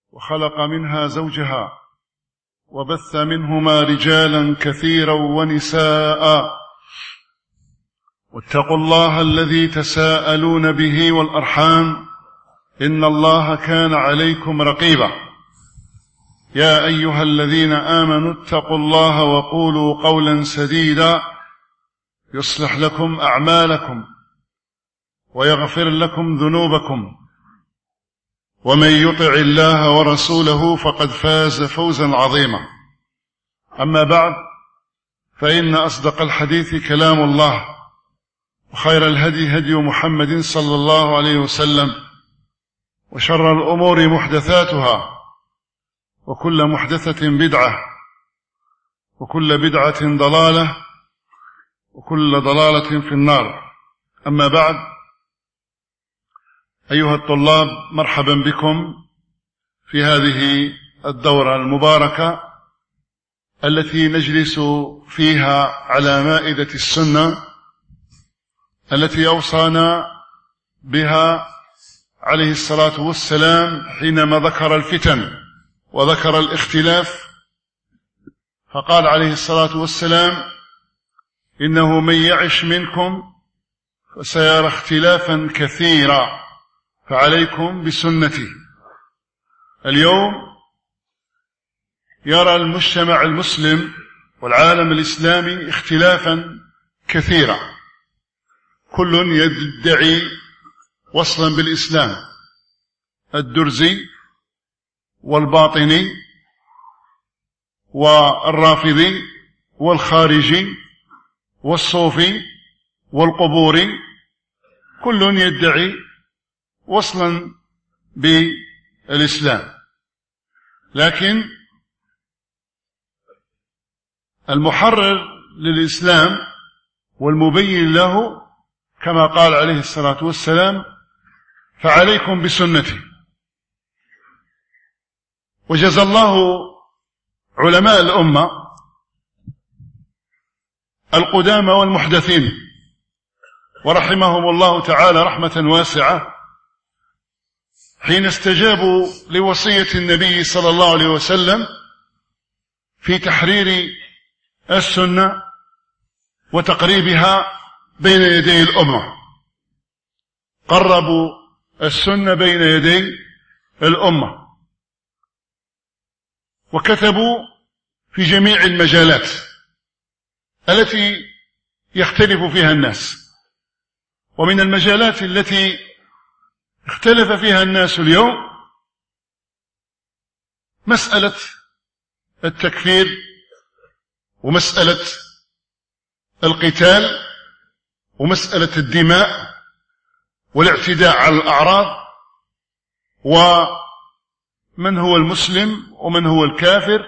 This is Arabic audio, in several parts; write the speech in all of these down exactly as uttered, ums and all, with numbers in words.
وخلق منها زوجها وبث منهما رجالا كثيرا ونساء واتقوا الله الذي تساءلون به والأرحام إن الله كان عليكم رقيبا يا أيها الذين آمنوا اتقوا الله وقولوا قولا سديدا يصلح لكم أعمالكم ويغفر لكم ذنوبكم ومن يطع الله ورسوله فقد فاز فوزا عظيما. أما بعد، فإن أصدق الحديث كلام الله، وخير الهدي هدي محمد صلى الله عليه وسلم، وشر الأمور محدثاتها، وكل محدثة بدعة، وكل بدعة ضلالة، وكل ضلالة في النار. أما بعد، أيها الطلاب، مرحبا بكم في هذه الدورة المباركة التي نجلس فيها على مائدة السنة التي أوصانا بها عليه الصلاة والسلام حينما ذكر الفتن وذكر الاختلاف، فقال عليه الصلاة والسلام: إنه من يعش منكم فسيرى اختلافا كثيرا فعليكم بسنتي. اليوم يرى المجتمع المسلم والعالم الإسلامي اختلافا كثيرا، كل يدعي وصلا بالإسلام، الدرزي والباطني والرافضي والخارجي والصوفي والقبوري، كل يدعي وصلا بالإسلام. لكن المحرر للإسلام والمبين له كما قال عليه الصلاة والسلام: فعليكم بسنتي. وجزى الله علماء الأمة القدامى والمحدثين ورحمهم الله تعالى رحمة واسعة حين استجابوا لوصية النبي صلى الله عليه وسلم في تحرير السنة وتقريبها بين يدي الأمة، قربوا السنة بين يدي الأمة، وكتبوا في جميع المجالات التي يختلف فيها الناس. ومن المجالات التي اختلف فيها الناس اليوم مسألة التكفير، ومسألة القتال، ومسألة الدماء والاعتداء على الأعراض، ومن هو المسلم ومن هو الكافر،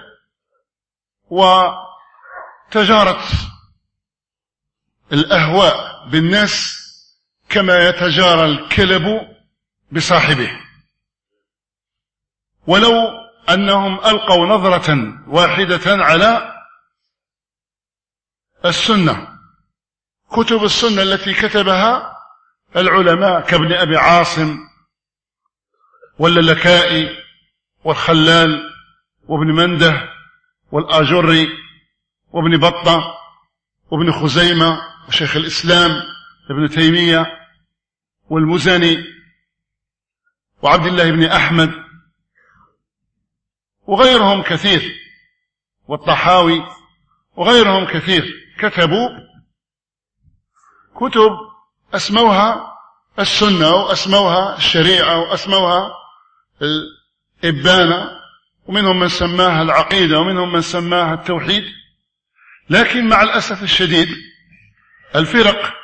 وتجارة الأهواء بالناس كما يتجارى الكلب بصاحبه. ولو أنهم ألقوا نظرة واحدة على السنة، كتب السنة التي كتبها العلماء كابن أبي عاصم واللالكائي والخلال وابن منده والآجري وابن بطة وابن خزيمة وشيخ الإسلام ابن تيمية والمزني وعبد الله بن أحمد وغيرهم كثير، والطحاوي وغيرهم كثير، كتبوا كتب أسموها السنة وأسموها الشريعة وأسموها الإبانة، ومنهم من سماها العقيدة ومنهم من سماها التوحيد. لكن مع الأسف الشديد الفرق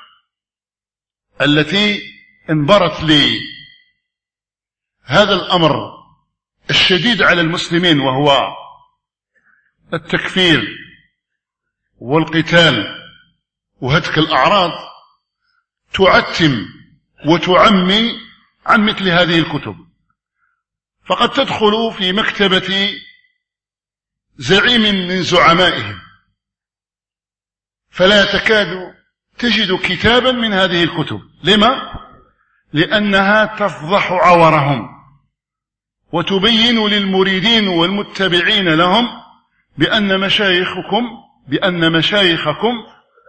التي انبرت لهذا الأمر الشديد على المسلمين، وهو التكفير والقتال وهتك الأعراض، تعتم وتعمي عن مثل هذه الكتب. فقد تدخل في مكتبة زعيم من زعمائهم فلا تكاد تجد كتابا من هذه الكتب. لما؟ لأنها تفضح عورهم وتبين للمريدين والمتبعين لهم بأن مشايخكم بأن مشايخكم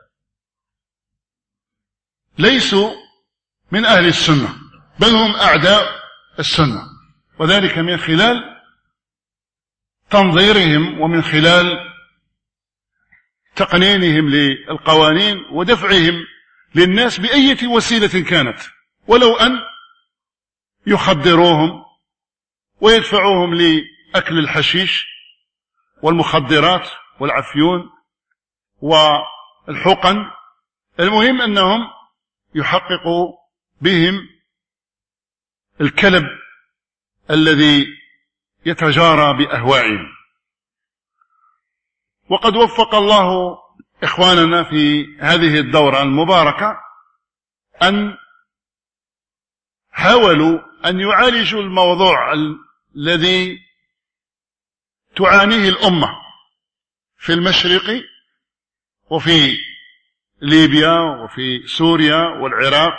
ليسوا من أهل السنة، بل هم أعداء السنة، وذلك من خلال تنظيرهم ومن خلال تقنينهم للقوانين ودفعهم للناس بأية وسيلة كانت، ولو أن يخدروهم ويدفعوهم لأكل الحشيش والمخدرات والعفيون والحقن. المهم أنهم يحققوا بهم الكلب الذي يتجارى بأهوائهم. وقد وفق الله إخواننا في هذه الدورة المباركة أن حاولوا أن يعالجوا الموضوع الذي تعانيه الأمة في المشرق وفي ليبيا وفي سوريا والعراق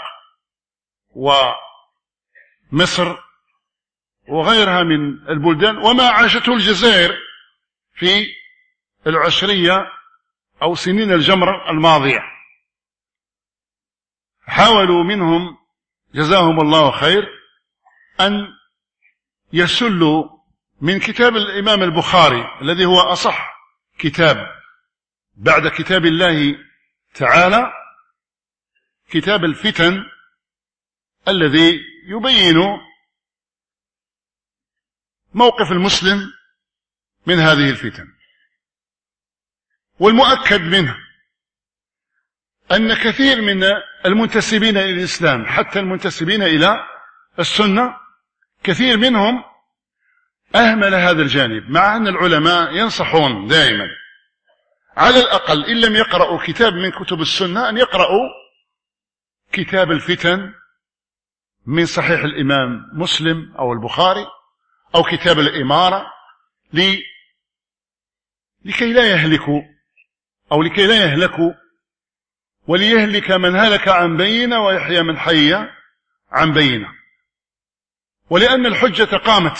ومصر وغيرها من البلدان، وما عاشته الجزائر في العشرية أو سنين الجمر الماضية. حاولوا منهم جزاهم الله خير أن يسلوا من كتاب الإمام البخاري الذي هو أصح كتاب بعد كتاب الله تعالى، كتاب الفتن الذي يبين موقف المسلم من هذه الفتن. والمؤكد منه أن كثير من المنتسبين إلى الإسلام حتى المنتسبين إلى السنة كثير منهم أهمل هذا الجانب، مع أن العلماء ينصحون دائما على الأقل إن لم يقرأوا كتاب من كتب السنة أن يقرأوا كتاب الفتن من صحيح الإمام مسلم أو البخاري أو كتاب الإمارة لي لكي لا يهلكوا أو لكي لا يهلكوا وليهلك من هلك عن بينة ويحيى من حي عن بينة. ولأن الحجة قامت،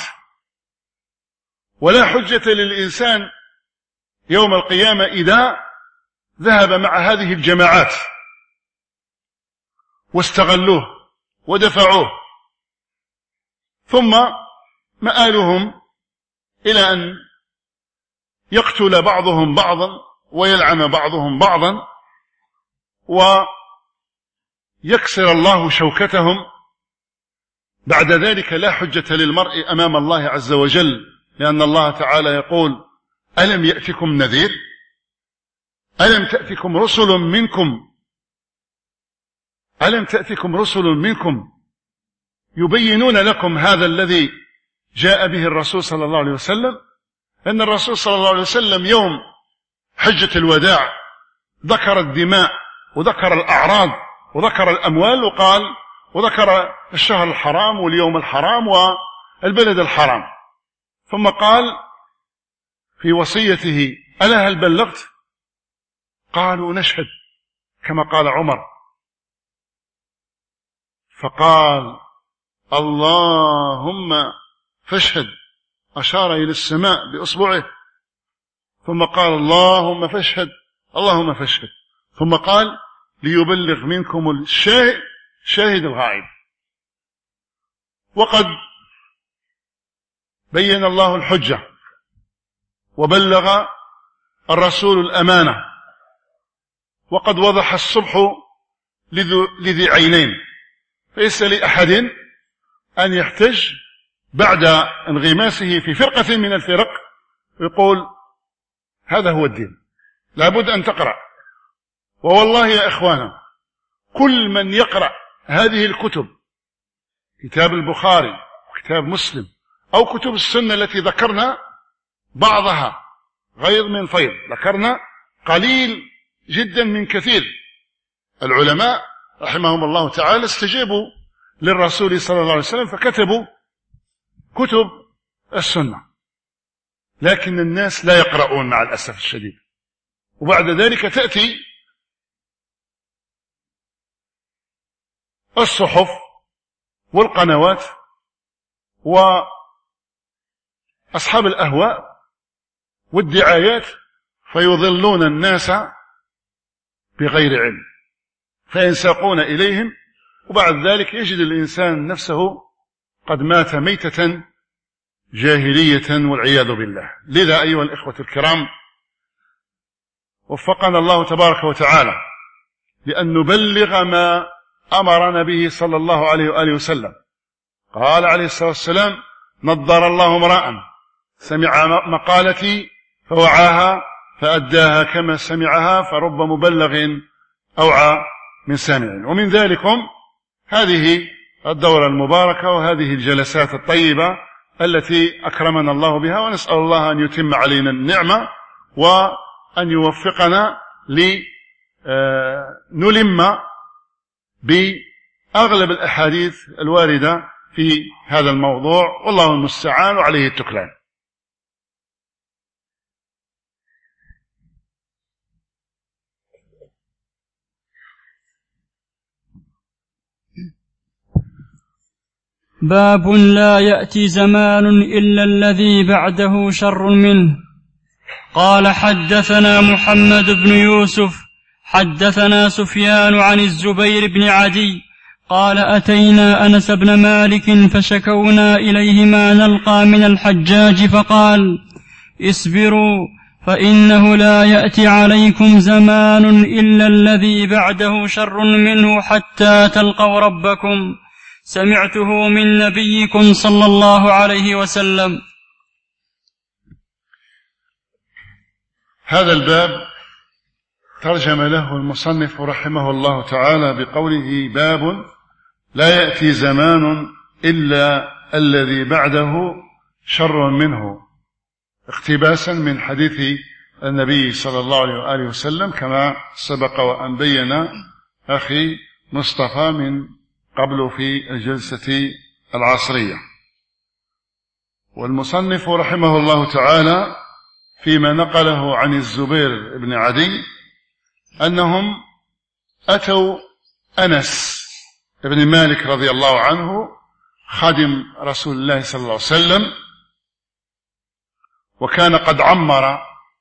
ولا حجة للإنسان يوم القيامة إذا ذهب مع هذه الجماعات واستغلوه ودفعوه، ثم مآلهم إلى أن يقتل بعضهم بعضا ويلعن بعضهم بعضا ويكسر الله شوكتهم. بعد ذلك لا حجة للمرء أمام الله عز وجل، لأن الله تعالى يقول: ألم يأتكم نذير؟ ألم تأتكم رسل منكم ألم تأتكم رسل منكم يبينون لكم هذا الذي جاء به الرسول صلى الله عليه وسلم؟ أن الرسول صلى الله عليه وسلم يوم حجة الوداع ذكر الدماء وذكر الأعراض وذكر الأموال وقال وذكر الشهر الحرام واليوم الحرام والبلد الحرام، ثم قال في وصيته: ألا هل بلغت؟ قالوا: نشهد، كما قال عمر. فقال: اللهم فاشهد، أشار إلى السماء بأصبعه، ثم قال: اللهم فاشهد، اللهم فاشهد، ثم قال: ليبلغ منكم الشاهد شاهد الغائب. وقد بين الله الحجة وبلغ الرسول الأمانة، وقد وضح الصبح لذي عينين، فليس لأحد أن يحتج بعد انغماسه في فرقة من الفرق يقول هذا هو الدين. لابد أن تقرأ. ووالله يا إخوانا، كل من يقرأ هذه الكتب، كتاب البخاري وكتاب مسلم أو كتب السنة التي ذكرنا بعضها غير من فيض، ذكرنا قليل جدا من كثير. العلماء رحمهم الله تعالى استجابوا للرسول صلى الله عليه وسلم فكتبوا كتب السنة، لكن الناس لا يقرؤون مع الأسف الشديد. وبعد ذلك تأتي الصحف والقنوات أصحاب الأهواء والدعايات فيضلون الناس بغير علم، فينساقون إليهم، وبعد ذلك يجد الإنسان نفسه قد مات ميتة جاهلية والعياذ بالله. لذا أيها الإخوة الكرام، وفقنا الله تبارك وتعالى لأن نبلغ ما أمرنا به صلى الله عليه وآله وسلم. قال عليه الصلاة والسلام: نضر الله امرأ سمع مقالتي فوعاها فأداها كما سمعها، فرب مبلغ أوعى من سامع. ومن ذلكم هذه الدورة المباركة وهذه الجلسات الطيبة التي أكرمنا الله بها، ونسأل الله أن يتم علينا النعمة وأن يوفقنا لنلم بأغلب الأحاديث الواردة في هذا الموضوع، والله المستعان وعليه التكلان. باب لا يأتي زمان إلا الذي بعده شر منه. قال: حدثنا محمد بن يوسف حدثنا سفيان عن الزبير بن عدي قال: أتينا أنس بن مالك فشكونا إليه ما نلقى من الحجاج، فقال: اصبروا فإنه لا يأتي عليكم زمان إلا الذي بعده شر منه حتى تلقوا ربكم، سمعته من نبيكم صلى الله عليه وسلم. هذا الباب ترجم له المصنف رحمه الله تعالى بقوله: باب لا يأتي زمان إلا الذي بعده شر منه، اقتباسا من حديث النبي صلى الله عليه وآله وسلم كما سبق وأن بين أخي مصطفى من قبل في الجلسة العصرية. والمصنف رحمه الله تعالى فيما نقله عن الزبير بن عدي أنهم أتوا أنس بن مالك رضي الله عنه خادم رسول الله صلى الله عليه وسلم، وكان قد عمر،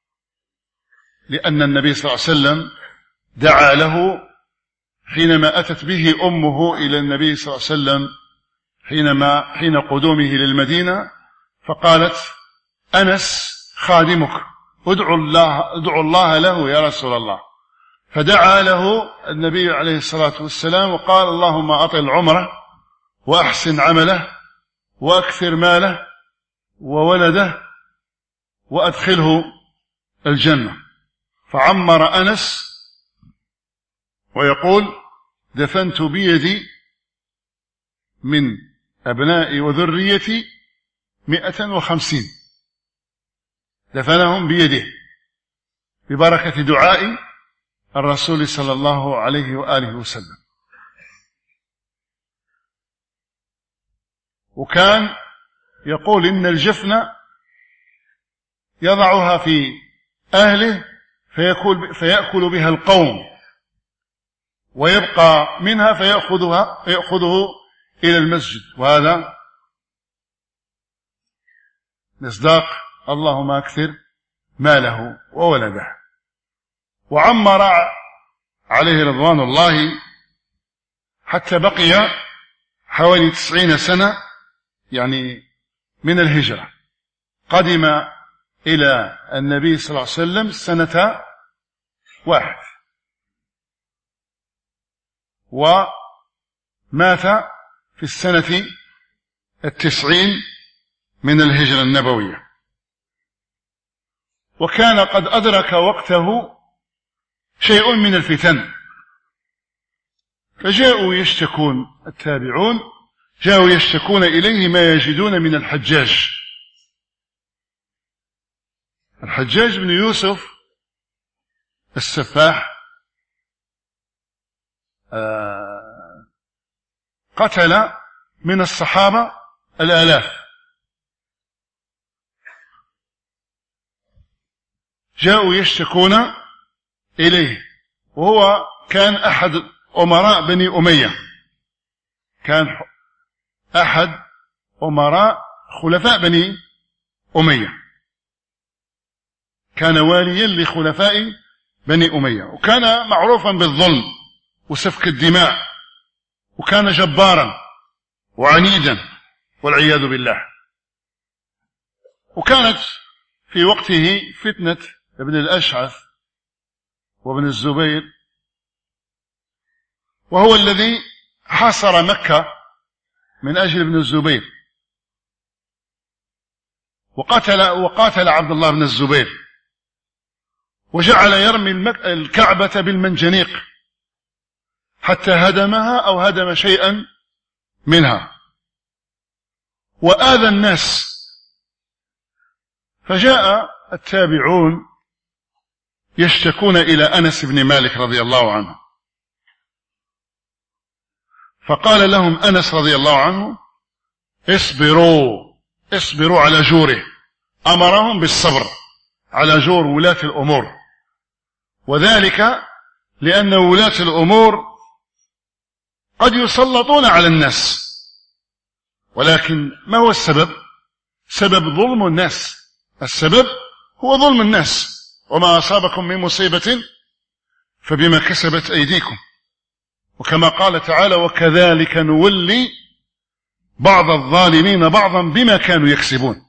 لأن النبي صلى الله عليه وسلم دعا له حينما أتت به أمه إلى النبي صلى الله عليه وسلم حينما حين قدومه للمدينة، فقالت: أنس خادمك، ادعو الله, ادعو الله له يا رسول الله. فدعا له النبي عليه الصلاة والسلام وقال: اللهم أطل عمره وأحسن عمله وأكثر ماله وولده وأدخله الجنة. فعمر أنس ويقول: دفنت بيدي من أبنائي وذريتي مئة وخمسين، دفنهم بيده ببركة دعاء الرسول صلى الله عليه وآله وسلم. وكان يقول: إن الجفن يضعها في أهله فيأكل, فيأكل بها القوم، ويبقى منها فيأخذها فيأخذه إلى المسجد، وهذا مصداق اللهم أكثر ماله وولده. وعمر عليه رضوان الله حتى بقي حوالي تسعين سنة، يعني من الهجرة. قدم إلى النبي صلى الله عليه وسلم سنة واحد، ومات في السنة التسعين من الهجرة النبوية. وكان قد أدرك وقته شيء من الفتن، فجاءوا يشتكون، التابعون جاءوا يشتكون إليه ما يجدون من الحجاج. الحجاج بن يوسف السفاح قتل من الصحابة الآلاف، جاءوا يشتكون إليه، وهو كان أحد أمراء بني أمية، كان أحد أمراء خلفاء بني أمية، كان واليا لخلفاء بني أمية، وكان معروفا بالظلم وسفك الدماء، وكان جبارا وعنيدا والعياذ بالله. وكانت في وقته فتنة ابن الأشعث وابن الزبير، وهو الذي حاصر مكة من أجل ابن الزبير، وقتل, وقاتل عبد الله بن الزبير، وجعل يرمي الكعبة بالمنجنيق حتى هدمها أو هدم شيئا منها، وآذى الناس. فجاء التابعون يشتكون إلى أنس بن مالك رضي الله عنه، فقال لهم أنس رضي الله عنه: اصبروا اصبروا على جوره. أمرهم بالصبر على جور ولاة الأمور، وذلك لأن ولاة الأمور قد يسلطون على الناس، ولكن ما هو السبب؟ سبب ظلم الناس، السبب هو ظلم الناس. وما أصابكم من مصيبة فبما كسبت أيديكم، وكما قال تعالى: وكذلك نولي بعض الظالمين بعضا بما كانوا يكسبون.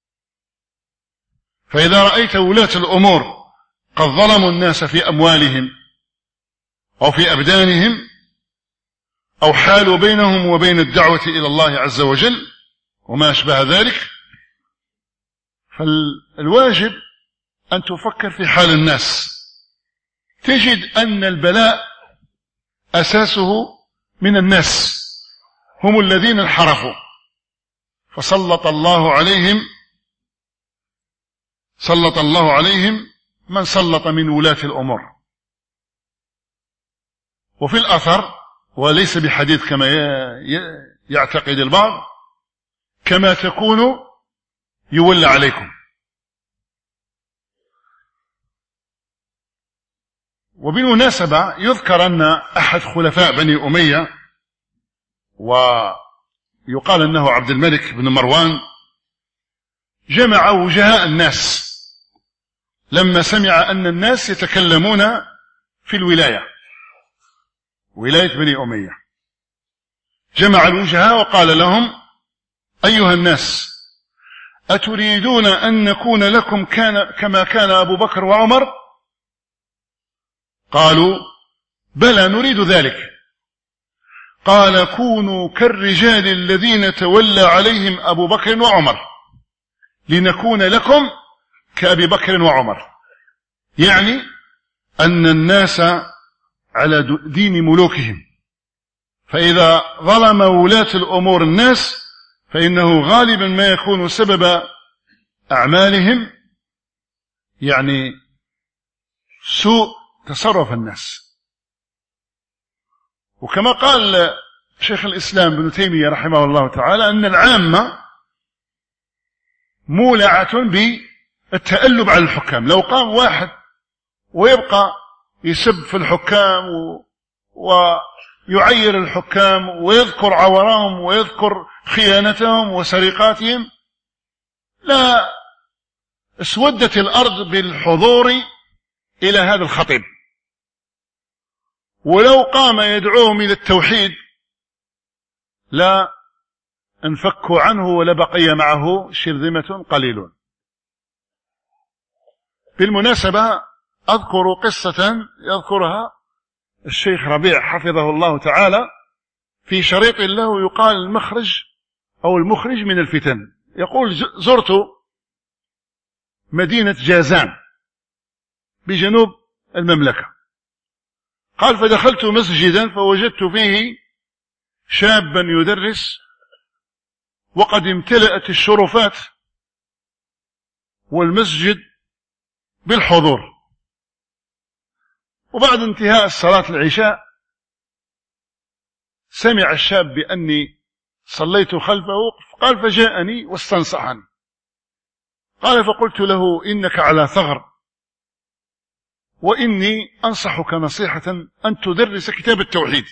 فإذا رأيت ولاة الأمور قد ظلموا الناس في أموالهم أو في أبدانهم، أو حالوا بينهم وبين الدعوة إلى الله عز وجل وما أشبه ذلك، فالواجب أن تفكر في حال الناس. تجد أن البلاء أساسه من الناس، هم الذين انحرفوا، فسلط الله عليهم سلط الله عليهم من سلط من ولاة الأمور. وفي الأثر، وليس بحديث كما يعتقد البعض: كما تكونوا يولى عليكم. وبالمناسبة يذكر أن أحد خلفاء بني أمية، ويقال أنه عبد الملك بن مروان، جمع وجهاء الناس لما سمع أن الناس يتكلمون في الولاية، ولاية بني أمية. جمع الوجهاء وقال لهم: أيها الناس، أتريدون أن نكون لكم كان كما كان أبو بكر وعمر؟ قالوا: بلى نريد ذلك. قال: كونوا كالرجال الذين تولى عليهم أبو بكر وعمر لنكون لكم كأبي بكر وعمر. يعني أن الناس على دين ملوكهم، فإذا ظلم ولاة الأمور الناس فإنه غالبا ما يكون سبب أعمالهم يعني سوء تصرف الناس. وكما قال شيخ الإسلام ابن تيمية رحمه الله تعالى أن العامة مولعة بالتألب على الحكام. لو قام واحد ويبقى يسب في الحكام ويعير الحكام ويذكر عورهم ويذكر خيانتهم وسرقاتهم، لا اسودت الأرض بالحضور إلى هذا الخطيب. ولو قام يدعوهم إلى التوحيد لا انفكوا عنه ولبقي معه شرذمة قليلون. بالمناسبة أذكر قصة يذكرها الشيخ ربيع حفظه الله تعالى في شريط له يقال المخرج أو المخرج من الفتن. يقول: زرت مدينة جازان بجنوب المملكة. قال: فدخلت مسجدا فوجدت فيه شابا يدرس، وقد امتلأت الشرفات والمسجد بالحضور. وبعد انتهاء الصلاة العشاء سمع الشاب بأني صليت خلفه، قال: فجاءني واستنصحني. قال: فقلت له: إنك على ثغر، وإني أنصحك نصيحة أن تدرس كتاب التوحيد.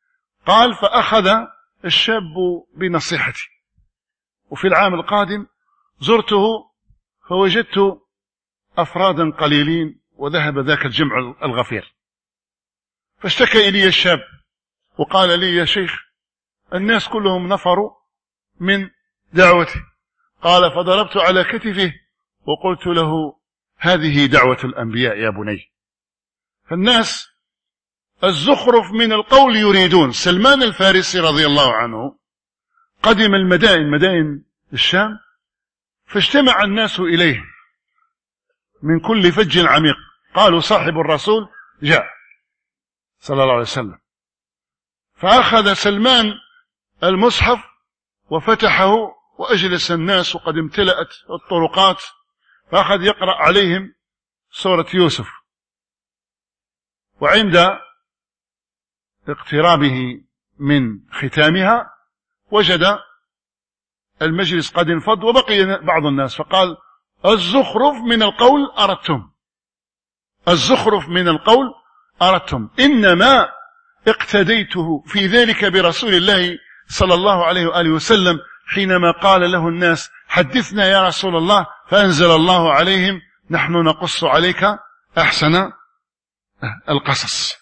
قال: فأخذ الشاب بنصيحتي، وفي العام القادم زرته فوجدت أفرادا قليلين وذهب ذاك الجمع الغفير، فاشتكى إلي الشاب وقال لي: يا شيخ، الناس كلهم نفروا من دعوتي. قال: فضربت على كتفه وقلت له: هذه دعوة الأنبياء يا بني. فالناس الزخرف من القول يريدون. سلمان الفارسي رضي الله عنه قدم المدائن، مدائن الشام، فاجتمع الناس إليه من كل فج عميق، قالوا: صاحب الرسول جاء صلى الله عليه وسلم. فأخذ سلمان المصحف وفتحه وأجلس الناس وقد امتلأت الطرقات، فأخذ يقرأ عليهم سورة يوسف. وعند اقترابه من ختامها وجد المجلس قد انفض وبقي بعض الناس، فقال: الزخرف من القول أردتم، الزخرف من القول أردتم، إنما اقتديته في ذلك برسول الله صلى الله عليه وآله وسلم حينما قال له الناس: حدثنا يا رسول الله، فأنزل الله عليهم: نحن نقص عليك أحسن القصص.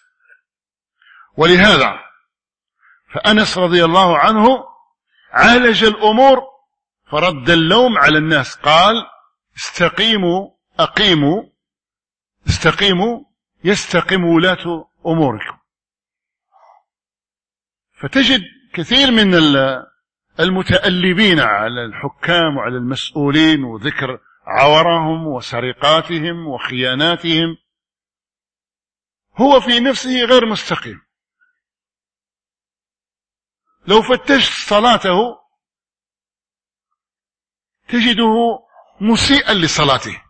ولهذا فأنس رضي الله عنه عالج الأمور فرد اللوم على الناس، قال: استقيموا أقيموا استقيموا يستقيم ولاة أموركم. فتجد كثير من المتألبين على الحكام وعلى المسؤولين وذكر عورهم وسرقاتهم وخياناتهم، هو في نفسه غير مستقيم. لو فتشت صلاته تجده مسيئا لصلاته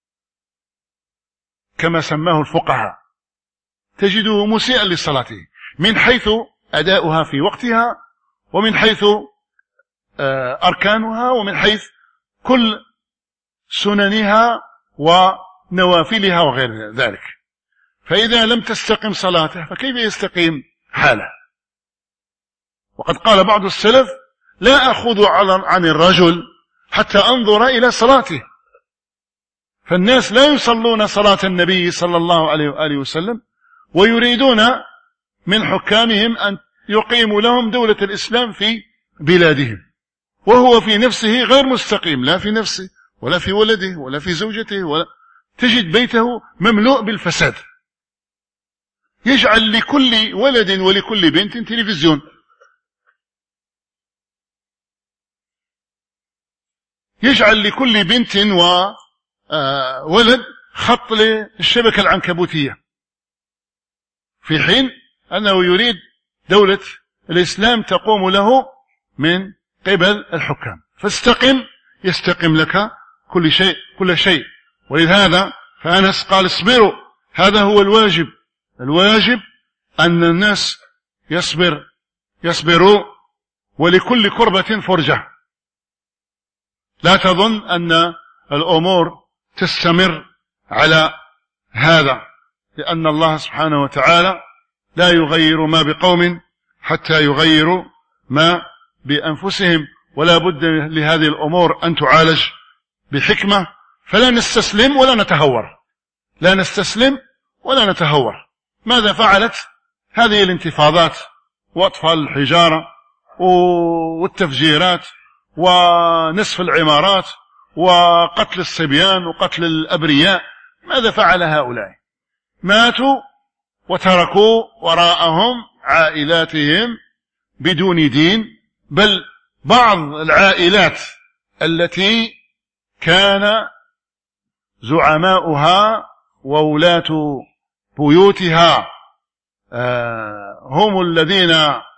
كما سماه الفقهاء، تجده مسيئا لصلاته من حيث أداؤها في وقتها، ومن حيث أركانها، ومن حيث كل سننها ونوافلها وغير ذلك. فإذا لم تستقم صلاته فكيف يستقيم حاله؟ وقد قال بعض السلف: لا أخذ عن الرجل حتى أنظر إلى صلاته. فالناس لا يصلون صلاة النبي صلى الله عليه وآله وسلم، ويريدون من حكامهم أن يقيموا لهم دولة الإسلام في بلادهم، وهو في نفسه غير مستقيم، لا في نفسه ولا في ولده ولا في زوجته، ولا تجد بيته مملوء بالفساد. يجعل لكل ولد ولكل بنت تلفزيون، يجعل لكل بنت وولد خط للشبكة العنكبوتية، في حين أنه يريد دولة الإسلام تقوم له من قبل الحكام. فاستقم يستقم لك كل شيء كل شيء. ولهذا فأنس قال: اصبروا، هذا هو الواجب. الواجب أن الناس يصبر يصبروا، ولكل كربة فرجة. لا تظن أن الأمور تستمر على هذا، لأن الله سبحانه وتعالى لا يغير ما بقوم حتى يغيروا ما بأنفسهم، ولا بد لهذه الأمور أن تعالج بحكمة. فلا نستسلم ولا نتهور، لا نستسلم ولا نتهور. ماذا فعلت هذه الانتفاضات وأطفال الحجارة والتفجيرات ونصف العمارات وقتل الصبيان وقتل الأبرياء؟ ماذا فعل هؤلاء؟ ماتوا وتركوا وراءهم عائلاتهم بدون دين، بل بعض العائلات التي كان زعماؤها وولاة بيوتها هم الذين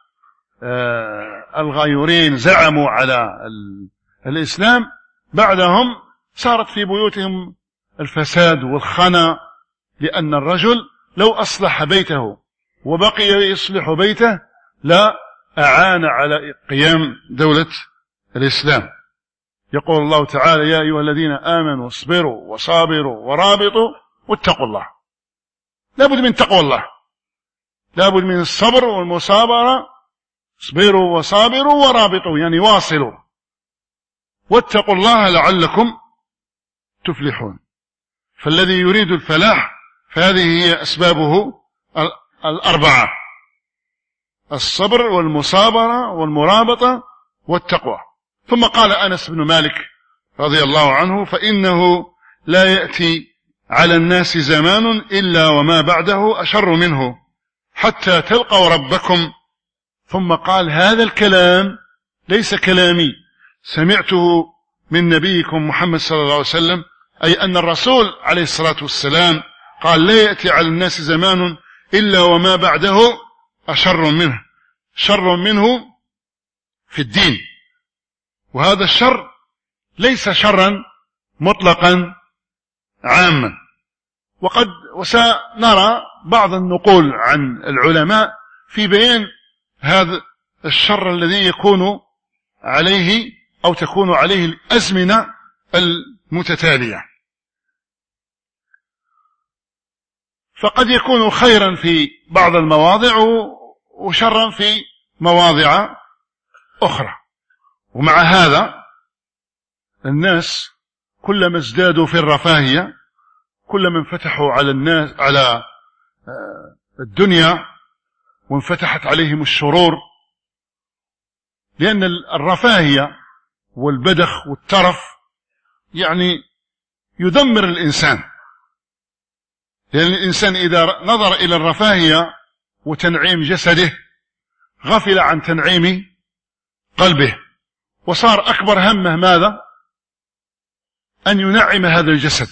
الغيورين زعموا على الإسلام، بعدهم صارت في بيوتهم الفساد والخنا، لأن الرجل لو أصلح بيته وبقي يصلح بيته لا أعان على قيام دولة الإسلام. يقول الله تعالى: يا أيها الذين آمنوا اصبروا وصابروا ورابطوا واتقوا الله. لابد من تقوى الله، لابد من الصبر والمصابرة. اصبروا وصابروا ورابطوا، يعني واصلوا. واتقوا الله لعلكم تفلحون. فالذي يريد الفلاح فهذه هي أسبابه الأربعة: الصبر والمصابرة والمرابطة والتقوى. ثم قال أنس بن مالك رضي الله عنه: فإنه لا يأتي على الناس زمان إلا وما بعده أشر منه حتى تلقوا ربكم. ثم قال: هذا الكلام ليس كلامي، سمعته من نبيكم محمد صلى الله عليه وسلم، أي أن الرسول عليه الصلاة والسلام قال: لا يأتي على الناس زمان إلا وما بعده أشر منه. شر منه في الدين، وهذا الشر ليس شرا مطلقا عاما. وقد وسنرى بعض النقول عن العلماء في بيان هذا الشر الذي يكون عليه أو تكون عليه الأزمنة المتتالية. فقد يكون خيرا في بعض المواضع وشرا في مواضع أخرى. ومع هذا الناس كلما ازدادوا في الرفاهية كلما انفتحوا على الناس على الدنيا وانفتحت عليهم الشرور، لأن الرفاهية والبدخ والترف يعني يدمر الإنسان. لأن الإنسان إذا نظر إلى الرفاهية وتنعيم جسده غفل عن تنعيم قلبه، وصار أكبر همه ماذا؟ أن ينعم هذا الجسد،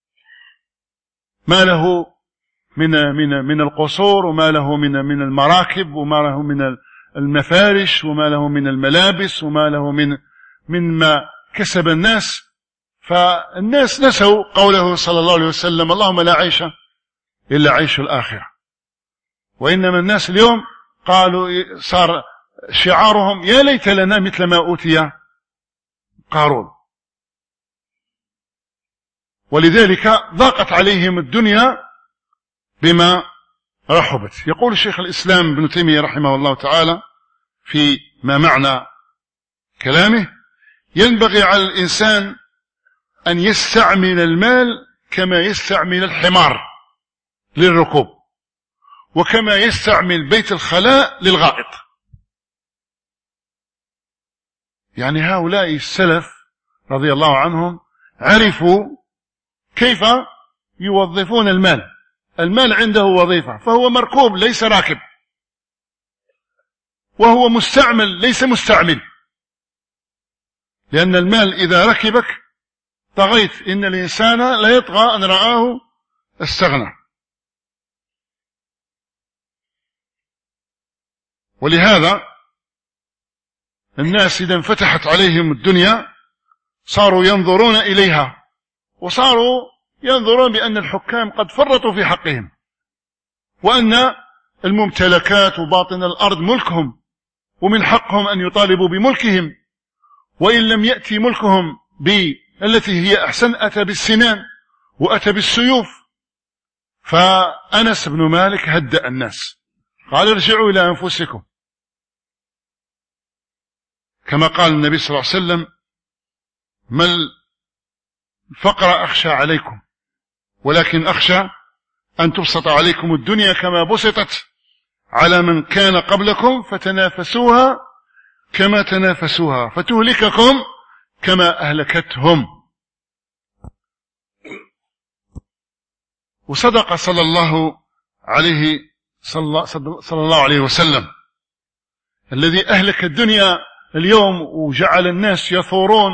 ما له من من من القصور، وما له من من المراكب، وما له من المفارش، وما له من الملابس، وما له من مما كسب الناس. فالناس نسوا قوله صلى الله عليه وسلم: اللهم لا عيش إلا عيش الآخرة. وإنما الناس اليوم قالوا صار شعارهم: يا ليت لنا مثل ما أوتي قارون. ولذلك ضاقت عليهم الدنيا بما رحبت. يقول الشيخ الإسلام ابن تيمية رحمه الله تعالى في ما معنى كلامه: ينبغي على الإنسان أن يستعمل المال كما يستعمل الحمار للركوب، وكما يستعمل بيت الخلاء للغائط. يعني هؤلاء السلف رضي الله عنهم عرفوا كيف يوظفون المال. المال عنده وظيفة، فهو مركوب ليس راكب، وهو مستعمل ليس مستعمل. لأن المال إذا ركبك طغيت، إن الإنسان لا يطغى أن رآه استغنى. ولهذا الناس إذا انفتحت عليهم الدنيا صاروا ينظرون إليها، وصاروا ينظرون بأن الحكام قد فرطوا في حقهم، وأن الممتلكات وباطن الأرض ملكهم، ومن حقهم أن يطالبوا بملكهم، وإن لم يأتي ملكهم بالتي هي أحسن أتى بالسنان وأتى بالسيوف. فأنس بن مالك هدأ الناس، قال: ارجعوا إلى أنفسكم، كما قال النبي صلى الله عليه وسلم: ما الفقر أخشى عليكم، ولكن أخشى أن تبسط عليكم الدنيا كما بسطت على من كان قبلكم فتنافسوها كما تنافسوها فتهلككم كما أهلكتهم. وصدق صلى الله عليه صلى الله عليه وسلم: الذي أهلك الدنيا اليوم وجعل الناس يثورون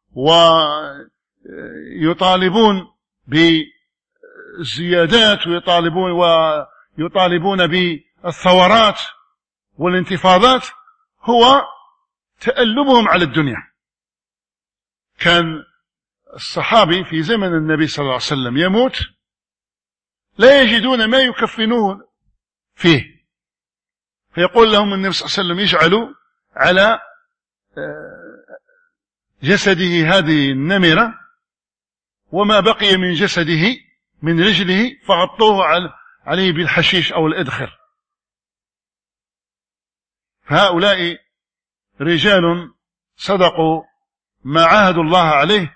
ويطالبون بالزيادات ويطالبون ويطالبون بالثورات والانتفاضات هو تألبهم على الدنيا. كان الصحابي في زمن النبي صلى الله عليه وسلم يموت لا يجدون ما يكفنون فيه، فيقول لهم النبي صلى الله عليه وسلم: يجعلوا على جسده هذه النمرة وما بقي من جسده من رجله فغطوه عليه بالحشيش أو الإدخر. هؤلاء رجال صدقوا ما عاهدوا الله عليه،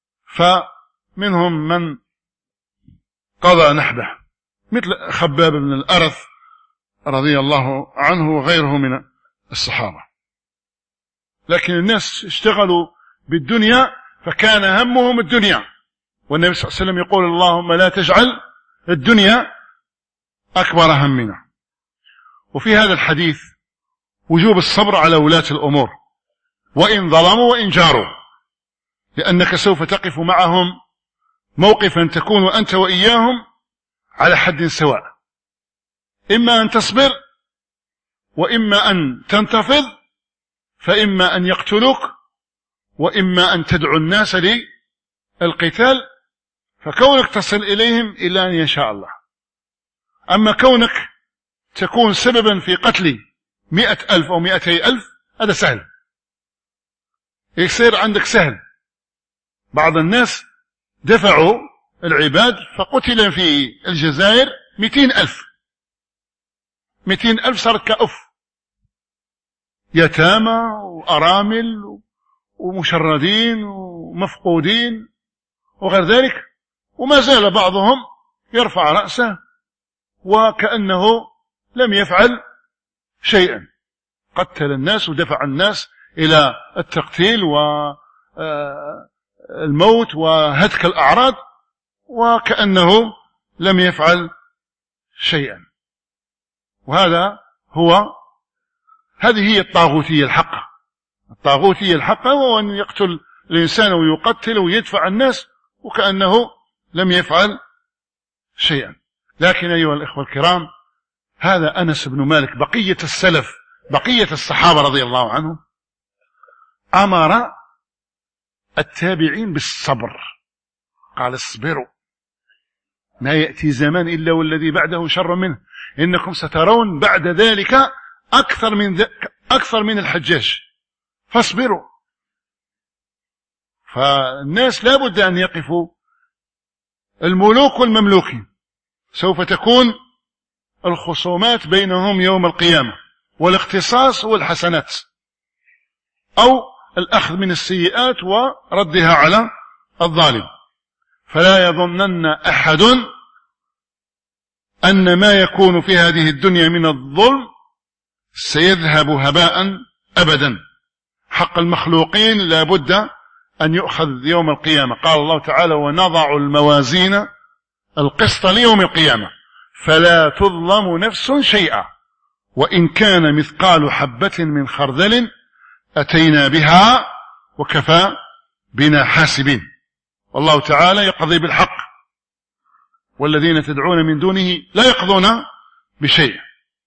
فمنهم من قضى نحبه مثل خباب بن الأرث رضي الله عنه وغيره من الصحابة. لكن الناس اشتغلوا بالدنيا فكان همهم الدنيا، والنبي صلى الله عليه وسلم يقول اللهم لا تجعل الدنيا أكبر همنا. وفي هذا الحديث وجوب الصبر على ولاة الأمور وإن ظلموا وإن جاروا، لأنك سوف تقف معهم موقفا تكون أنت وإياهم على حد سواء، إما أن تصبر وإما أن تنتفض، فإما أن يقتلوك وإما أن تدعو الناس للقتال، فكونك تصل إليهم إلا أن يشاء الله. أما كونك تكون سببا في قتل مئة ألف أو مئتي ألف هذا سهل، يصير عندك سهل. بعض الناس دفعوا العباد فقتل في الجزائر مئتين ألف، مئتين ألف صارت كأف، يتامى وأرامل ومشردين ومفقودين وغير ذلك، وما زال بعضهم يرفع رأسه وكأنه لم يفعل شيئا. قتل الناس ودفع الناس إلى التقتيل والموت وهتك الأعراض وكأنه لم يفعل شيئا. وهذا هو هذه هي الطاغوتية الحقة. الطاغوتية الحقة هو أن يقتل الإنسان ويقتل ويدفع الناس وكأنه لم يفعل شيئا. لكن أيها الإخوة الكرام، هذا أنس بن مالك بقية السلف بقية الصحابة رضي الله عنهم أمر التابعين بالصبر، قال اصبروا ما يأتي زمان إلا والذي بعده شر منه، إنكم سترون بعد ذلك أكثر من ذلك أكثر من الحجاج، فاصبروا. فالناس لا بد أن يقفوا، الملوك والمملوكين سوف تكون الخصومات بينهم يوم القيامة، والاختصاص والحسنات، أو الأخذ من السيئات وردها على الظالم. فلا يظنن أحد أن ما يكون في هذه الدنيا من الظلم سيذهب هباء أبدا. حق المخلوقين لا بد أن يؤخذ يوم القيامة. قال الله تعالى ونضع الموازين القسط ليوم القيامة فلا تظلم نفس شيئا وإن كان مثقال حبة من خردل أتينا بها وكفى بنا حاسبين. والله تعالى يقضي بالحق والذين تدعون من دونه لا يقضون بشيء.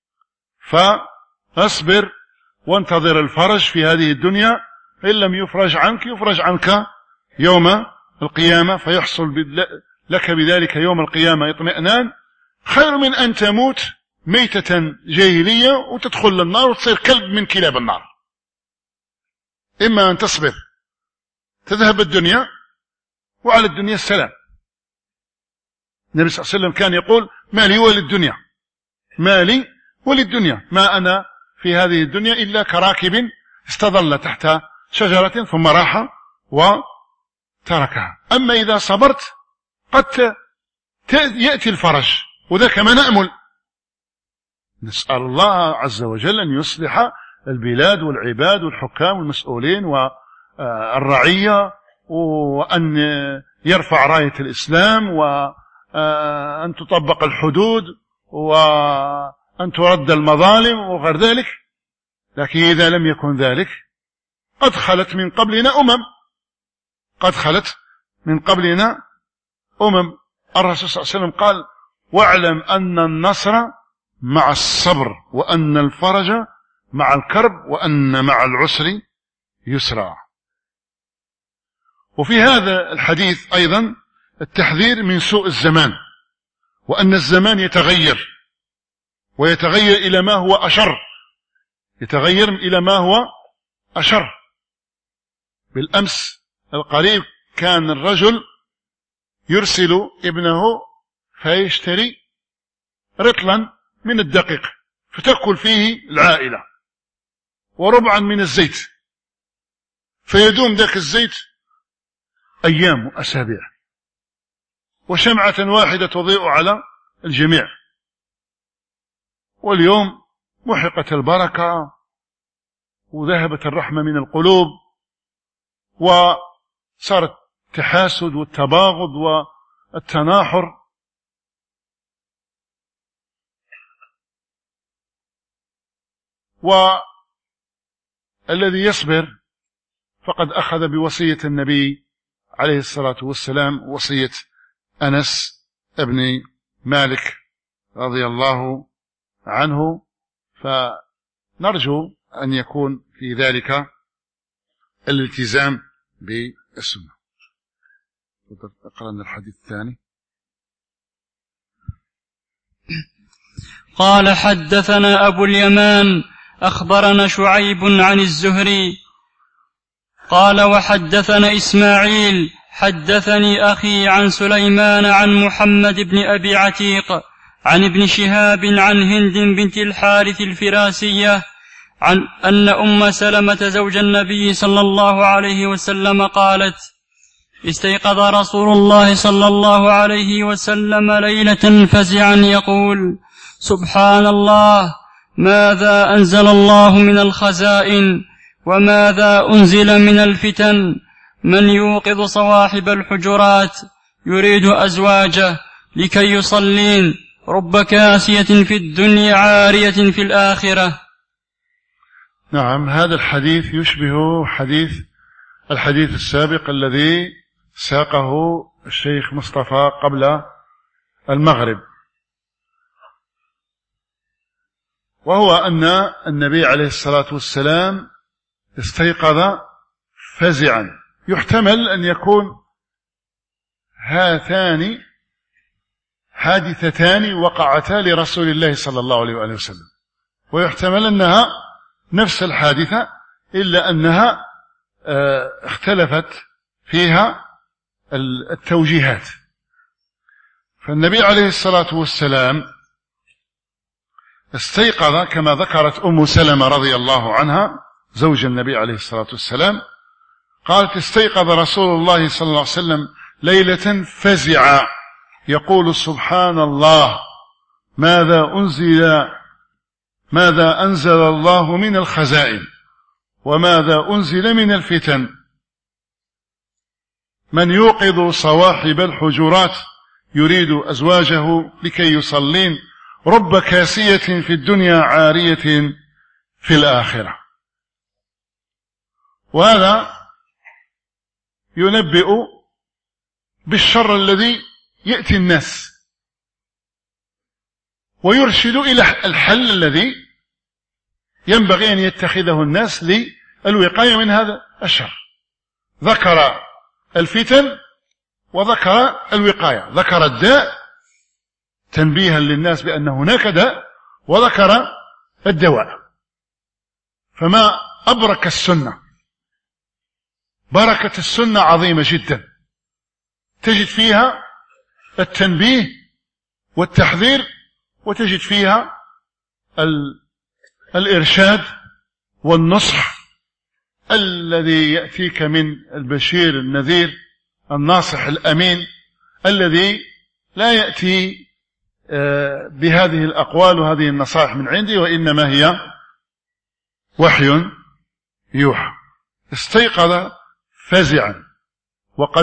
فاصبر وانتظر الفرج في هذه الدنيا، إن لم يفرج عنك يفرج عنك يوم القيامة، فيحصل لك بذلك يوم القيامة اطمئنان، خير من أن تموت ميتة جاهلية وتدخل للنار وتصير كلب من كلاب النار. إما أن تصبر تذهب الدنيا وعلى الدنيا السلام. النبي صلى الله عليه وسلم كان يقول ما لي وللدنيا، ما لي وللدنيا، ما أنا في هذه الدنيا إلا كراكب استظل تحت شجرة ثم راح وتركها. أما إذا صبرت قد يأتي الفرج، وذا كما نأمل. نسأل الله عز وجل أن يصلح البلاد والعباد والحكام والمسؤولين والرعية، وأن يرفع راية الإسلام، وأن تطبق الحدود، وأن ترد المظالم وغير ذلك. لكن إذا لم يكن ذلك قد خلت من قبلنا أمم قد خلت من قبلنا أمم الرسول صلى الله عليه وسلم قال واعلم أن النصر مع الصبر وأن الفرج مع الكرب وأن مع العسر يسرا. وفي هذا الحديث أيضا التحذير من سوء الزمان، وأن الزمان يتغير ويتغير إلى ما هو أشر يتغير إلى ما هو أشر. بالأمس القريب كان الرجل يرسل ابنه فيشتري رطلا من الدقيق فتأكل فيه العائلة وربعا من الزيت، فيدوم ذاك الزيت أيام وأسابيع، وشمعة واحدة تضيء على الجميع. واليوم محقت البركة وذهبت الرحمة من القلوب، وصارت التحاسد والتباغض والتناحر. والذي يصبر فقد أخذ بوصية النبي عليه الصلاة والسلام، وصية أنس ابن مالك رضي الله عنه. فنرجو أن يكون في ذلك الالتزام بالسنة. اقرأ لنا الحديث الثاني. قال حدثنا أبو اليمان أخبرنا شعيب عن الزهري قال وحدثنا إسماعيل حدثني أخي عن سليمان عن محمد بن أبي عتيق عن ابن شهاب عن هند بنت الحارث الفراسية عن أن أم سلمة زوج النبي صلى الله عليه وسلم قالت استيقظ رسول الله صلى الله عليه وسلم ليلة فزعا يقول سبحان الله ماذا أنزل الله من الخزائن وماذا أنزل من الفتن من يوقظ صواحب الحجرات يريد أزواجه لكي يصلين رب كاسية في الدنيا عارية في الآخرة. نعم، هذا الحديث يشبه حديث الحديث السابق الذي ساقه الشيخ مصطفى قبل المغرب، وهو أن النبي عليه الصلاة والسلام استيقظ فزعا. يحتمل أن يكون هاتان حادثتان وقعتا لرسول الله صلى الله عليه وآله وسلم، ويحتمل أنها نفس الحادثة إلا أنها اختلفت فيها التوجيهات. فالنبي عليه الصلاة والسلام استيقظ كما ذكرت أم سلمة رضي الله عنها زوج النبي عليه الصلاة والسلام، قالت استيقظ رسول الله صلى الله عليه وسلم ليلة فزع يقول سبحان الله ماذا أنزل ماذا أنزل الله من الخزائن وماذا أنزل من الفتن من يوقظ صواحب الحجرات يريد أزواجه لكي يصلين رب كاسية في الدنيا عارية في الآخرة. وهذا ينبئ بالشر الذي يأتي الناس ويرشد إلى الحل الذي ينبغي أن يتخذه الناس للوقاية من هذا الشر. ذكر الفتن وذكر الوقاية، ذكر الداء تنبيها للناس بأن هناك داء، وذكر الدواء. فما أبرك السنة، بركة السنة عظيمة جدا، تجد فيها التنبيه والتحذير، وتجد فيها الإرشاد والنصح الذي يأتيك من البشير النذير الناصح الأمين، الذي لا يأتي بهذه الأقوال وهذه النصائح من عندي، وإنما هي وحي يوحى. استيقظ فزعا، وقد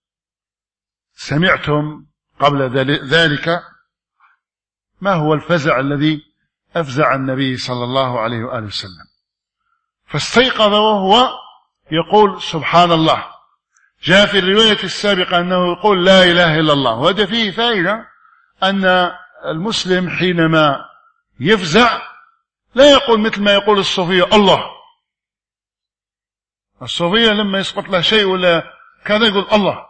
سمعتم قبل ذلك ما هو الفزع الذي أفزع النبي صلى الله عليه وآله وسلم. فاستيقظ وهو يقول سبحان الله. جاء في الرواية السابقة أنه يقول لا إله إلا الله، وهذا فيه فائدة أن المسلم حينما يفزع لا يقول مثل ما يقول الصوفية الله. الصوفية لما يسقط له شيء ولا كذا يقول الله،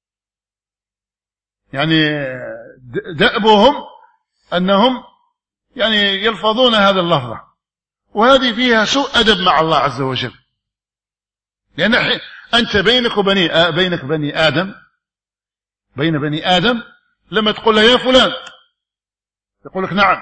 يعني دأبهم أنهم يعني يلفظون هذا اللفظ، وهذه فيها سوء أدب مع الله عز وجل. لأن أنت بينك وبني بينك بني آدم بين بني آدم لما تقول له يا فلان يقول لك نعم،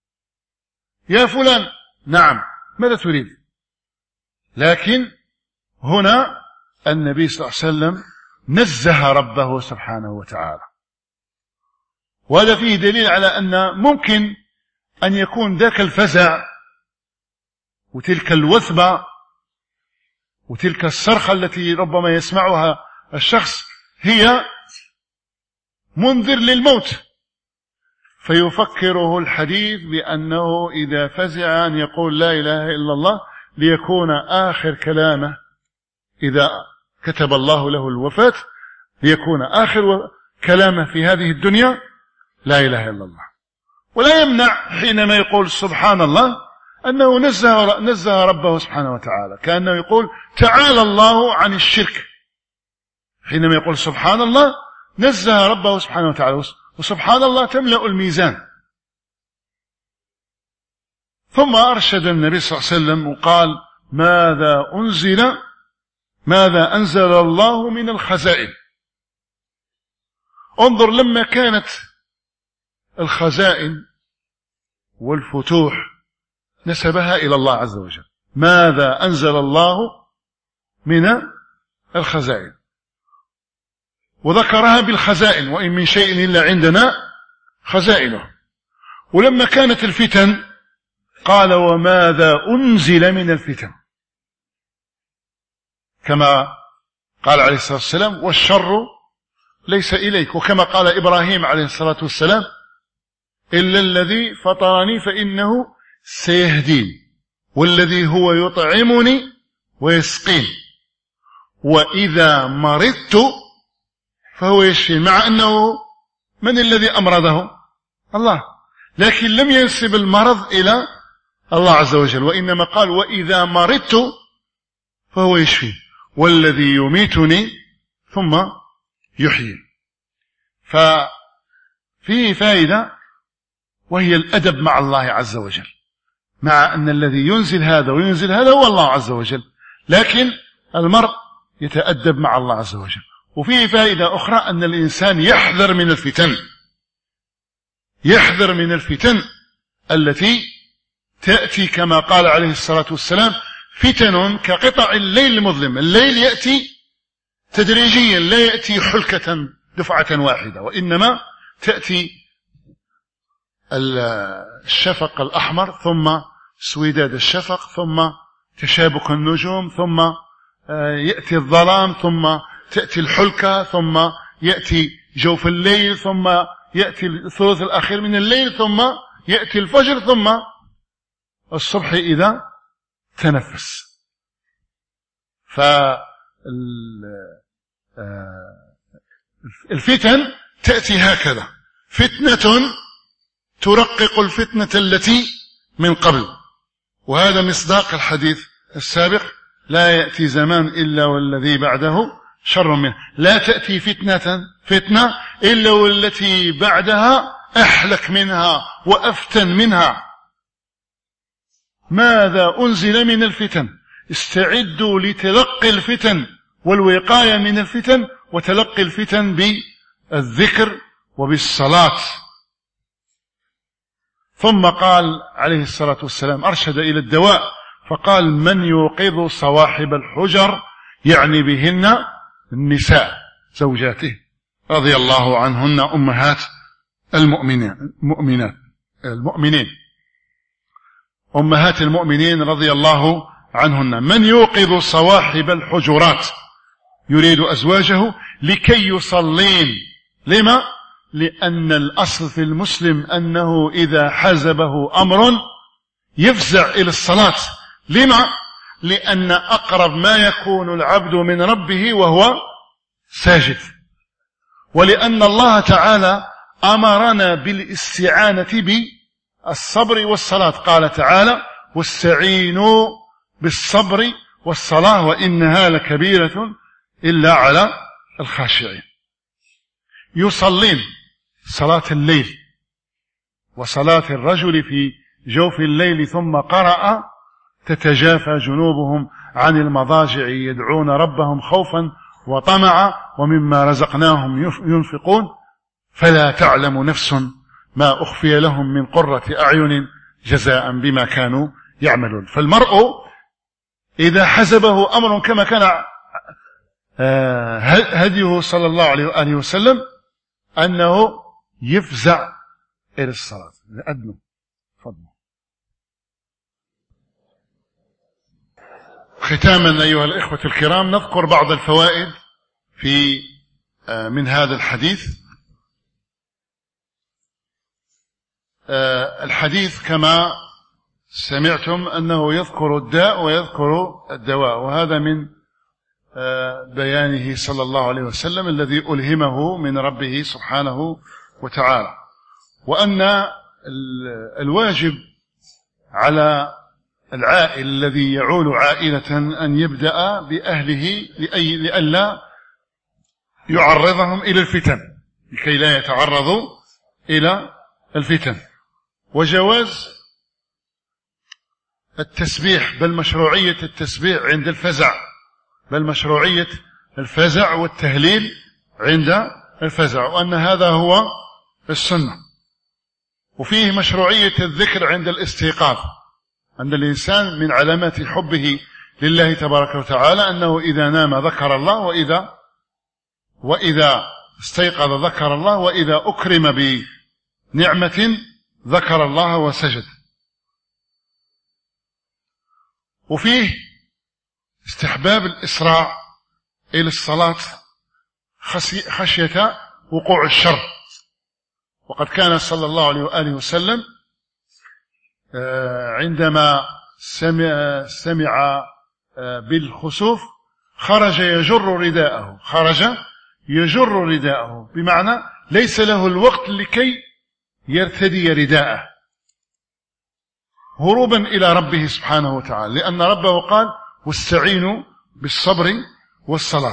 يا فلان نعم، ماذا تريد؟ لكن هنا النبي صلى الله عليه وسلم نزه ربه سبحانه وتعالى، وهذا فيه دليل على أن ممكن أن يكون ذاك الفزع وتلك الوثبة وتلك الصرخة التي ربما يسمعها الشخص هي منذر للموت، فيفكره الحديث بأنه إذا فزع أن يقول لا إله إلا الله ليكون آخر كلامه إذا كتب الله له الوفاة، ليكون آخر كلامه في هذه الدنيا لا إله إلا الله. ولا يمنع حينما يقول سبحان الله أنه نزه, نزه ربه سبحانه وتعالى، كأنه يقول تعالى الله عن الشرك. حينما يقول سبحان الله نزه ربه سبحانه وتعالى، وسبحان الله تملأ الميزان. ثم أرشد النبي صلى الله عليه وسلم وقال ماذا أنزل ماذا أنزل الله من الخزائن. انظر لما كانت الخزائن والفتوح نسبها إلى الله عز وجل، ماذا أنزل الله من الخزائن، وذكرها بالخزائن وإن من شيء إلا عندنا خزائنه. ولما كانت الفتن قال وماذا أنزل من الفتن، كما قال عليه الصلاة والسلام والشر ليس إليك، وكما قال إبراهيم عليه الصلاة والسلام إلا الذي فطرني فإنه سيهدين والذي هو يطعمني ويسقين وإذا مرضت فهو يشفين، مع أنه من الذي أمرضه؟ الله، لكن لم ينسب المرض إلى الله عز وجل، وإنما قال وإذا مرضت فهو يشفين والذي يميتني ثم يحيي. ففيه فائدة وهي الأدب مع الله عز وجل، مع أن الذي ينزل هذا وينزل هذا هو الله عز وجل، لكن المرء يتأدب مع الله عز وجل. وفيه فائدة أخرى أن الإنسان يحذر من الفتن، يحذر من الفتن التي تأتي كما قال عليه الصلاة والسلام فتن كقطع الليل المظلم. الليل يأتي تدريجيا، لا يأتي حلكة دفعة واحدة، وإنما تأتي الشفق الأحمر ثم سويداد الشفق ثم تشابك النجوم ثم يأتي الظلام ثم تأتي الحلكة ثم يأتي جوف الليل ثم يأتي الثلث الأخير من الليل ثم يأتي الفجر ثم الصبح إذا تنفس. فالفتن تأتي هكذا، فتنة ترقق الفتنة التي من قبل، وهذا مصداق الحديث السابق لا يأتي زمان إلا والذي بعده شر منه، لا تأتي فتنة فتنة إلا والتي بعدها أحلك منها وأفتن منها. ماذا أنزل من الفتن، استعدوا لتلقي الفتن والوقاية من الفتن وتلقي الفتن بالذكر وبالصلاة. ثم قال عليه الصلاة والسلام أرشد إلى الدواء فقال من يوقظ صواحب الحجر، يعني بهن النساء زوجاته رضي الله عنهن أمهات المؤمنين المؤمنات المؤمنين أمهات المؤمنين رضي الله عنهن. من يوقظ صواحب الحجرات يريد أزواجه لكي يصلين. لما؟ لأن الأصل في المسلم أنه إذا حزبه أمر يفزع إلى الصلاة. لما؟ لأن أقرب ما يكون العبد من ربه وهو ساجد، ولأن الله تعالى أمرنا بالاستعانة بالصبر والصلاة، قال تعالى واستعينوا بالصبر والصلاة وإنها لكبيرة إلا على الخاشعين. يصلين صلاة الليل وصلاة الرجل في جوف الليل ثم قرأ تتجافى جنوبهم عن المضاجع يدعون ربهم خوفا وطمعا ومما رزقناهم ينفقون فلا تعلم نفس ما أخفي لهم من قرة أعين جزاء بما كانوا يعملون. فالمرء إذا حزبه أمر كما كان هديه صلى الله عليه وآله وسلم أنه يفزع إلى الصلاة. أدنو فضل. ختاما أيها الإخوة الكرام، نذكر بعض الفوائد في من هذا الحديث. الحديث كما سمعتم أنه يذكر الداء ويذكر الدواء، وهذا من بيانه صلى الله عليه وسلم الذي ألهمه من ربه سبحانه وتعالى، وأن الواجب على العائل الذي يعول عائلة أن يبدأ بأهله لئلا يعرضهم إلى الفتن، لكي لا يتعرضوا إلى الفتن. وجواز التسبيح، بل مشروعية التسبيح عند الفزع، بل مشروعية الفزع والتهليل عند الفزع، وأن هذا هو السنة. وفيه مشروعية الذكر عند الاستيقاظ، أن الإنسان من علامات حبه لله تبارك وتعالى أنه إذا نام ذكر الله، وإذا وإذا استيقظ ذكر الله، وإذا أكرم بنعمة ذكر الله وسجد. وفيه استحباب الإسراع إلى الصلاة خشية وقوع الشر، وقد كان صلى الله عليه وآله وسلم عندما سمع, سمع بالخسوف خرج يجر رداءه، خرج يجر رداءه، بمعنى ليس له الوقت لكي يرتدي رداءه، هروبا إلى ربه سبحانه وتعالى، لأن ربه قال واستعينوا بالصبر والصلاة،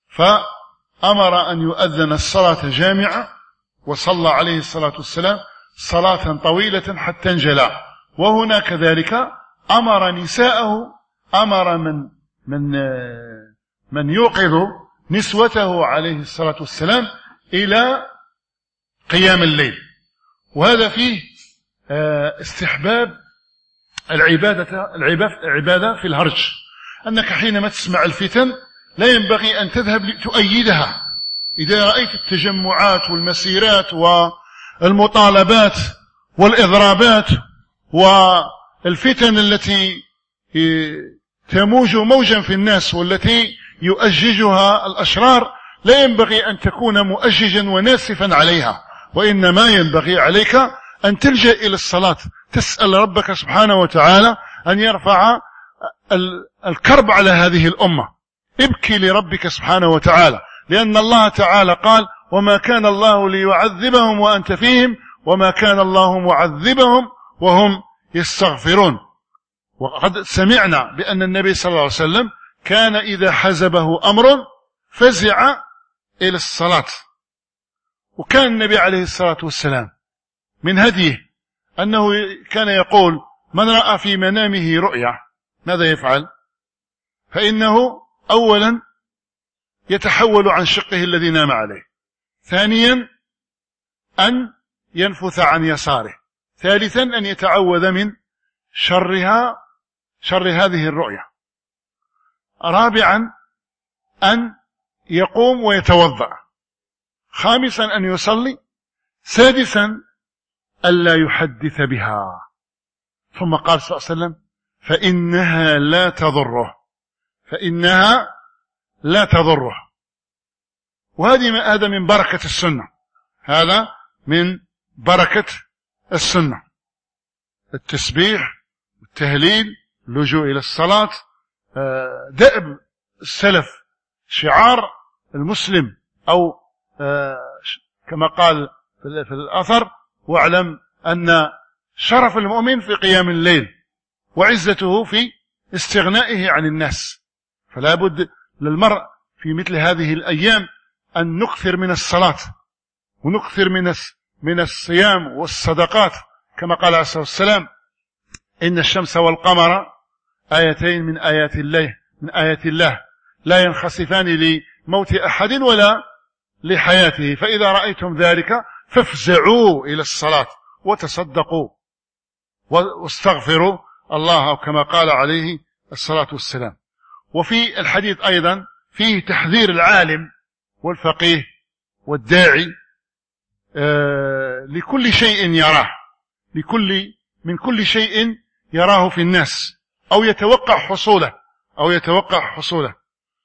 فأمر أن يؤذن الصلاة جامعة، وصلى عليه الصلاة والسلام صلاة طويلة حتى انجلى. وهنا كذلك أمر نساءه، أمر من من من يوقظ نسوته عليه الصلاة والسلام إلى قيام الليل. وهذا فيه استحباب العبادة العبادة في الهرج، أنك حينما تسمع الفتن لا ينبغي أن تذهب لتؤيدها. إذا رأيت التجمعات والمسيرات والمطالبات والإضرابات والفتن التي تموج موجا في الناس والتي يؤججها الأشرار، لا ينبغي أن تكون مؤججا وناسفا عليها، وإنما ينبغي عليك أن تلجأ إلى الصلاة، تسأل ربك سبحانه وتعالى أن يرفع الكرب على هذه الأمة. ابكي لربك سبحانه وتعالى، لأن الله تعالى قال وما كان الله ليعذبهم وأنت فيهم وما كان الله معذبهم وهم يستغفرون. وقد سمعنا بأن النبي صلى الله عليه وسلم كان إذا حزبه أمر فزع إلى الصلاة. وكان النبي عليه الصلاة والسلام من هديه أنه كان يقول من رأى في منامه رؤيا ماذا يفعل؟ فإنه أولا يتحول عن شقه الذي نام عليه، ثانيا أن ينفث عن يساره، ثالثا أن يتعوذ من شرها شر هذه الرؤيا، رابعا أن يقوم ويتوضأ، خامسا أن يصلي، سادسا ألا يحدث بها. ثم قال صلى الله عليه وسلم فإنها لا تضره، فإنها لا تضره. وهذه هذا من بركة السنة، هذا من بركة السنة، التسبيح والتهليل، اللجوء إلى الصلاة، دأب السلف، شعار المسلم، أو كما قال في الأثر واعلم أن شرف المؤمن في قيام الليل وعزته في استغنائه عن الناس. فلا بد للمرء في مثل هذه الأيام أن نكثر من الصلاة ونكثر من من الصيام والصدقات، كما قال عليه الصلاة والسلام إن الشمس والقمر آيتين من آيات الله من آيات الله لا ينخسفان لموت أحد ولا لحياته، فإذا رأيتم ذلك فافزعوا إلى الصلاة وتصدقوا واستغفروا الله، كما قال عليه الصلاة والسلام. وفي الحديث أيضا فيه تحذير العالم والفقيه والداعي آه لكل شيء يراه، لكل من كل شيء يراه في الناس أو يتوقع حصوله أو يتوقع حصوله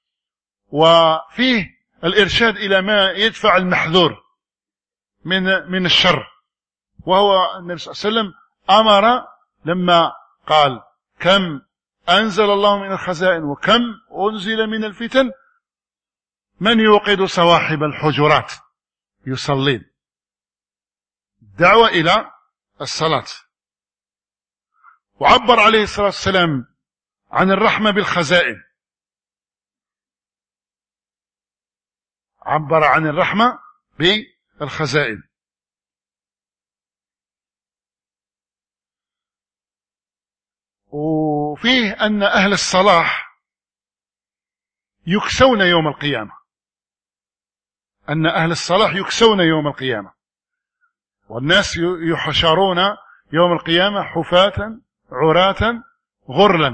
وفيه الإرشاد إلى ما يدفع المحذور من من الشر. وهو النبي صلى الله عليه وسلم أمر لما قال كم أنزل الله من الخزائن وكم أنزل من الفتن من يوقد صواحب الحجرات يصلين، دعوة إلى الصلاة. وعبر عليه الصلاة والسلام عن الرحمة بالخزائن، عبر عن الرحمة بالخزائن. وفيه أن أهل الصلاح يكسون يوم القيامة، أن أهل الصلاح يكسون يوم القيامة، والناس يحشرون يوم القيامة حفاة عراة غرلا.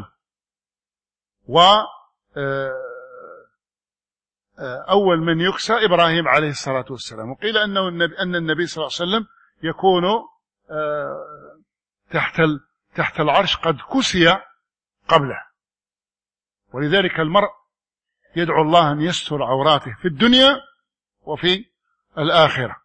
وأول من يكسى إبراهيم عليه الصلاة والسلام. وقيل أنه النبي أن النبي صلى الله عليه وسلم يكون تحت تحت العرش قد كسي قبله، ولذلك المرء يدعو الله أن يستر عوراته في الدنيا وفي الآخرة.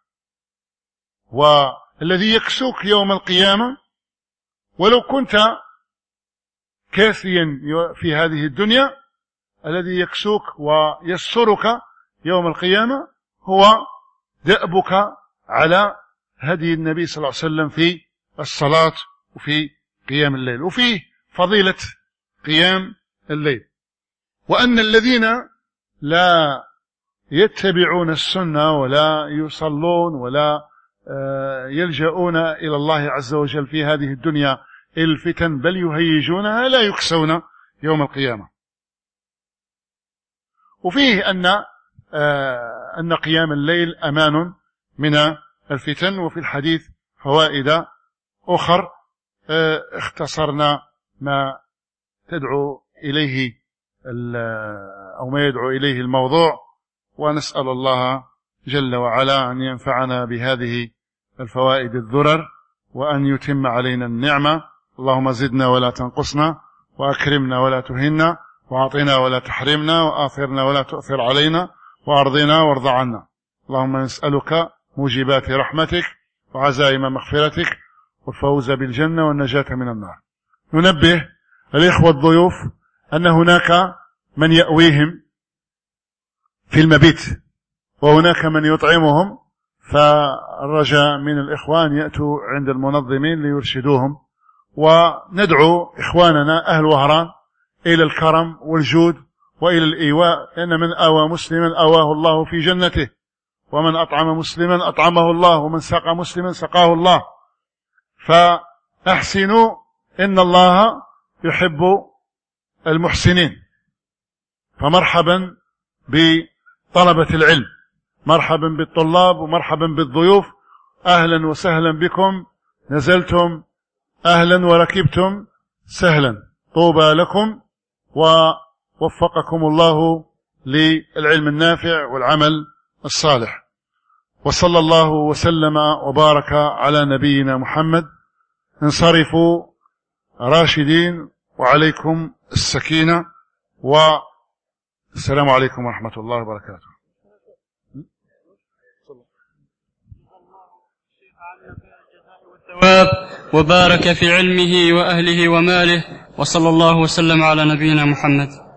والذي يكسوك يوم القيامة ولو كنت كاسيا في هذه الدنيا، الذي يكسوك ويسترك يوم القيامة هو دأبك على هدي النبي صلى الله عليه وسلم في الصلاة وفي قيام الليل. وفيه فضيلة قيام الليل، وأن الذين لا يتبعون السنة ولا يصلون ولا يلجؤون إلى الله عز وجل في هذه الدنيا الفتن بل يهيجونها لا يكسون يوم القيامة. وفيه أن أن قيام الليل أمان من الفتن. وفي الحديث فوائد أخر اختصرنا ما تدعو إليه أو ما يدعو إليه الموضوع، ونسأل الله جل وعلا أن ينفعنا بهذه الفوائد الذرر وأن يتم علينا النعمة. اللهم زدنا ولا تنقصنا، وأكرمنا ولا تهنا، وأعطنا ولا تحرمنا، وآثرنا ولا تؤثر علينا، وأرضنا وارض عنا. اللهم نسألك موجبات رحمتك وعزائم مغفرتك والفوز بالجنة والنجاة من النار. ننبه الإخوة الضيوف أن هناك من يأويهم في المبيت وهناك من يطعمهم، فالرجاء من الإخوان يأتوا عند المنظمين ليرشدوهم. وندعو إخواننا أهل وهران إلى الكرم والجود وإلى الإيواء، لأن من آوى مسلما آواه الله في جنته، ومن أطعم مسلما أطعمه الله، ومن سقى مسلما سقاه الله. فأحسنوا إن الله يحب المحسنين. فمرحبا بطلبة العلم، مرحبا بالطلاب، ومرحبا بالضيوف. أهلا وسهلا بكم، نزلتم أهلا وركبتم سهلا. طوبى لكم ووفقكم الله للعلم النافع والعمل الصالح. وصلى الله وسلم وبارك على نبينا محمد. انصرفوا راشدين، وعليكم السكينة، والسلام عليكم ورحمة الله وبركاته. وبارك في علمه وأهله وماله، وصلى الله وسلم على نبينا محمد.